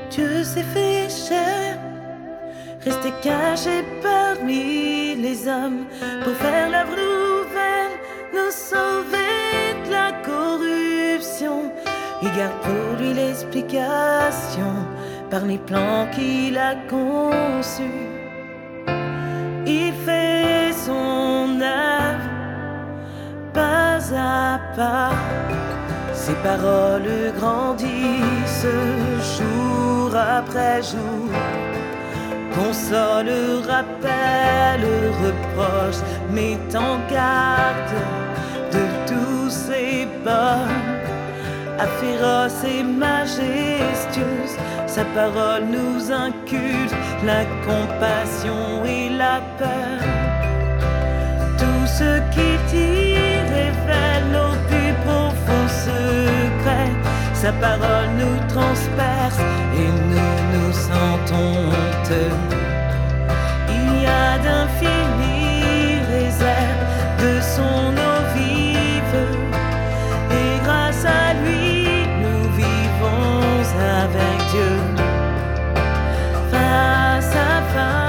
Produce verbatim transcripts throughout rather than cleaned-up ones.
Dieu s'est fait chair, resté caché parmi les hommes pour faire l'œuvre nouvelle, nous sauver de la corruption. Il garde pour lui l'explication par les plans qu'il a conçus. Il fait son œuvre pas à pas. Ses paroles grandissent jour après jour. Console, rappelle, reproche, met en garde de tous ses bords. Féroce et majestueuse, sa parole nous inculque la compassion et la peur. Tout ce qui dit révèle nos plus profonds secrets. Sa parole nous transperce et nous nous sentons honteux. Il y a d'infinies réserves de son eau vive, et grâce à lui nous vivons avec Dieu face à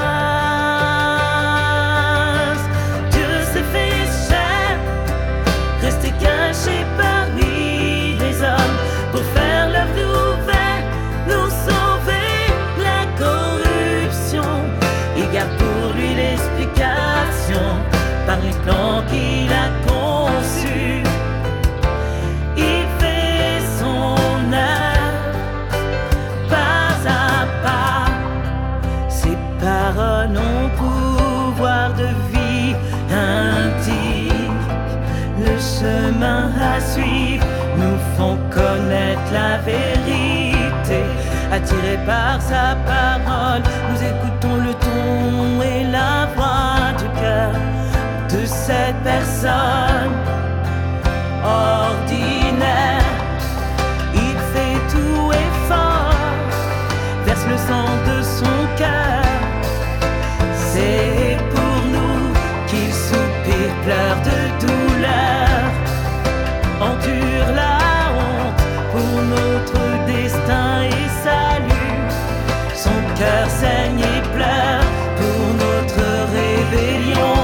face. Dieu s'est fait chair, resté caché parmi les hommes pour faire l'œuvre nouvelle, nous sauver la corruption. Il garde pour lui l'explication par les plans qu'il a conçus. Il fait son œuvre pas à pas. Ses paroles ont pouvoir de vie, indiquent le chemin à suivre, nous font connaître la vérité. Attirés par sa parole, nous écoutons le ton et la voix du cœur de cette personne ordinaire. Il fait tout effort, verse le sang de son cœur. C'est pour nous qu'il soupire, pleure de douleur, endure la honte pour notre destin et salut. Son cœur saigne et pleure pour notre rébellion.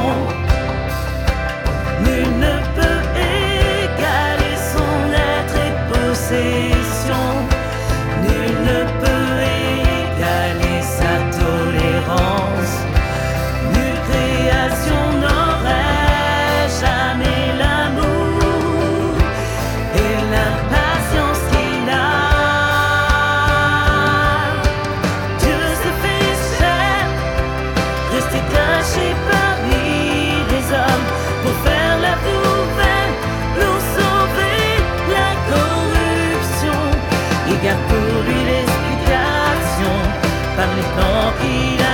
Nul ne peut égaler son être et possession. Nul ne peut égaler sa tolérance. Nulle création n'aurait jamais l'amour et l'impatience qu'il a. Dieu s'est fait chair, resté caché parmi les hommes pour faire la nouvelle, nous sauver la corruption. Il garde pour lui l'explication par les plans qu'il a